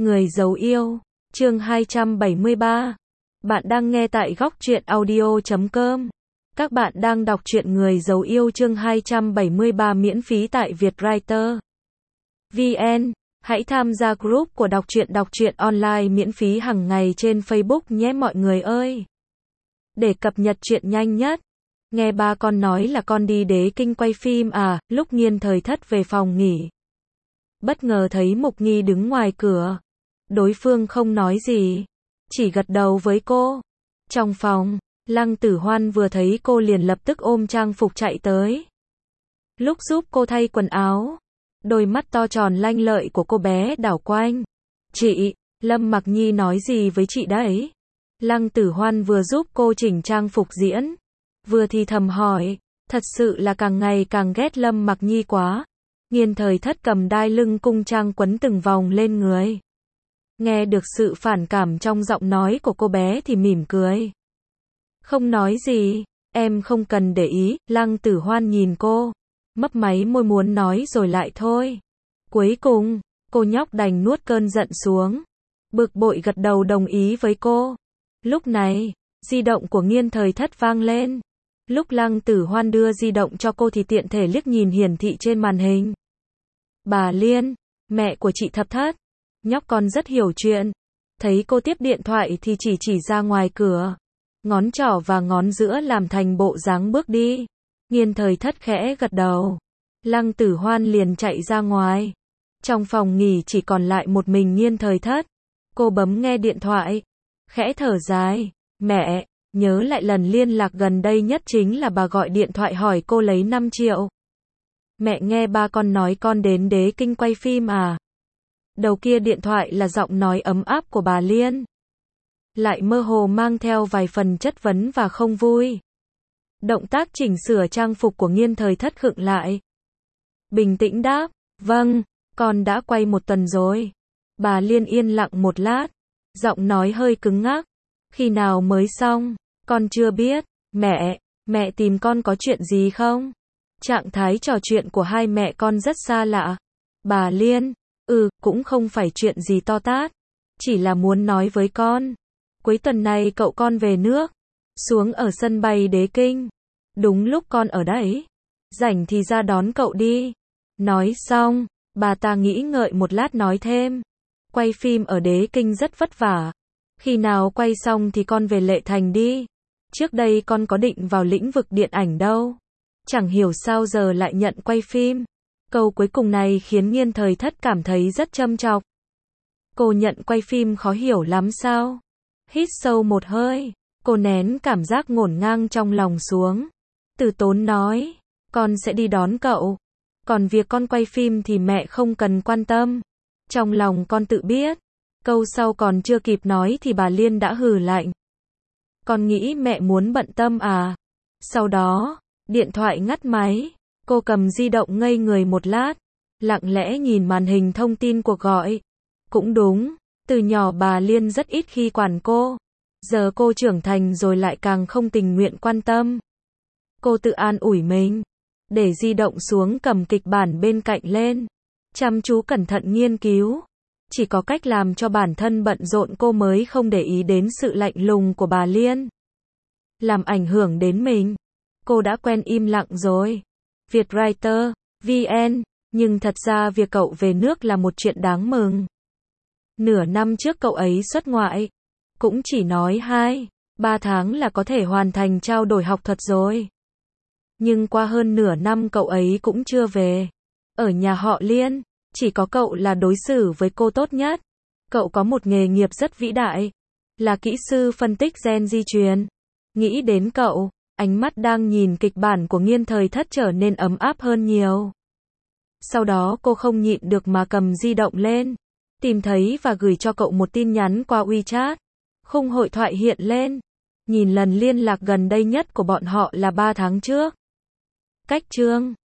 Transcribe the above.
Người giấu yêu, chương 273. Bạn đang nghe tại góc truyện audio.com. Các bạn đang đọc truyện Người giấu yêu chương 273 miễn phí tại Vietwriter VN. Hãy tham gia group của đọc truyện online miễn phí hàng ngày trên Facebook nhé mọi người ơi. Để cập nhật truyện nhanh nhất. Nghe ba con nói là con đi Đế Kinh quay phim à, lúc Nghiên Thời Thất về phòng nghỉ. Bất ngờ thấy Mục Nghi đứng ngoài cửa. Đối phương không nói gì, chỉ gật đầu với cô. Trong phòng, Lăng Tử Hoan vừa thấy cô liền lập tức ôm trang phục chạy tới. Lúc giúp cô thay quần áo, đôi mắt to tròn lanh lợi của cô bé đảo quanh. Chị, Lâm Mặc Nhi nói gì với chị đấy? Lăng Tử Hoan vừa giúp cô chỉnh trang phục diễn, vừa thì thầm hỏi, thật sự là càng ngày càng ghét Lâm Mặc Nhi quá. Nghiên Thời Thất cầm đai lưng cung trang quấn từng vòng lên người. Nghe được sự phản cảm trong giọng nói của cô bé thì mỉm cười. Không nói gì, em không cần để ý. Lăng Tử Hoan nhìn cô, mấp máy môi muốn nói rồi lại thôi. Cuối cùng, cô nhóc đành nuốt cơn giận xuống. Bực bội gật đầu đồng ý với cô. Lúc này, di động của Nghiên Thời Thất vang lên. Lúc Lăng Tử Hoan đưa di động cho cô thì tiện thể liếc nhìn hiển thị trên màn hình. Bà Liên, mẹ của chị Thập Thất. Nhóc con rất hiểu chuyện. Thấy cô tiếp điện thoại thì chỉ ra ngoài cửa. Ngón trỏ và ngón giữa làm thành bộ dáng bước đi. Nghiên Thời Thất khẽ gật đầu. Lăng Tử Hoan liền chạy ra ngoài. Trong phòng nghỉ chỉ còn lại một mình Nghiên Thời Thất. Cô bấm nghe điện thoại. Khẽ thở dài. Mẹ, nhớ lại lần liên lạc gần đây nhất chính là bà gọi điện thoại hỏi cô lấy 5 triệu. Mẹ nghe ba con nói con đến Đế Kinh quay phim à? Đầu kia điện thoại là giọng nói ấm áp của bà Liên. Lại mơ hồ mang theo vài phần chất vấn và không vui. Động tác chỉnh sửa trang phục của Nghiên Thời Thất khựng lại. Bình tĩnh đáp, vâng, con đã quay 1 tuần rồi. Bà Liên yên lặng một lát. Giọng nói hơi cứng ngắc. Khi nào mới xong? Con chưa biết. Mẹ tìm con có chuyện gì không? Trạng thái trò chuyện của hai mẹ con rất xa lạ. Bà Liên, cũng không phải chuyện gì to tát. Chỉ là muốn nói với con. Cuối tuần này cậu con về nước. Xuống ở sân bay Đế Kinh. Đúng lúc con ở đấy. Rảnh thì ra đón cậu đi. Nói xong, bà ta nghĩ ngợi một lát nói thêm. Quay phim ở Đế Kinh rất vất vả. Khi nào quay xong thì con về Lệ Thành đi. Trước đây con có định vào lĩnh vực điện ảnh đâu. Chẳng hiểu sao giờ lại nhận quay phim. Câu cuối cùng này khiến Nghiên Thời Thất cảm thấy rất châm chọc. Cô nhận quay phim khó hiểu lắm sao? Hít sâu một hơi, cô nén cảm giác ngổn ngang trong lòng xuống. Từ tốn nói, con sẽ đi đón cậu. Còn việc con quay phim thì mẹ không cần quan tâm. Trong lòng con tự biết. Câu sau còn chưa kịp nói thì bà Liên đã hừ lạnh. Con nghĩ mẹ muốn bận tâm à? Sau đó, điện thoại ngắt máy. Cô cầm di động ngây người một lát. Lặng lẽ nhìn màn hình thông tin cuộc gọi. Cũng đúng, từ nhỏ bà Liên rất ít khi quản cô. Giờ cô trưởng thành rồi lại càng không tình nguyện quan tâm. Cô tự an ủi mình. Để di động xuống cầm kịch bản bên cạnh lên. Chăm chú cẩn thận nghiên cứu. Chỉ có cách làm cho bản thân bận rộn cô mới không để ý đến sự lạnh lùng của bà Liên. Làm ảnh hưởng đến mình. Cô đã quen im lặng rồi. Vietwriter VN. Nhưng thật ra việc cậu về nước là một chuyện đáng mừng. Nửa năm trước cậu ấy xuất ngoại. Cũng chỉ nói 2-3 tháng là có thể hoàn thành trao đổi học thuật rồi. Nhưng qua hơn nửa năm cậu ấy cũng chưa về. Ở nhà họ Liên, chỉ có cậu là đối xử với cô tốt nhất. Cậu có một nghề nghiệp rất vĩ đại. Là kỹ sư phân tích gen di truyền. Nghĩ đến cậu, ánh mắt đang nhìn kịch bản của Nghiên Thời Thất trở nên ấm áp hơn nhiều. Sau đó cô không nhịn được mà cầm di động lên. Tìm thấy và gửi cho cậu một tin nhắn qua WeChat. Khung hội thoại hiện lên. Nhìn lần liên lạc gần đây nhất của bọn họ là 3 tháng trước. Cách chương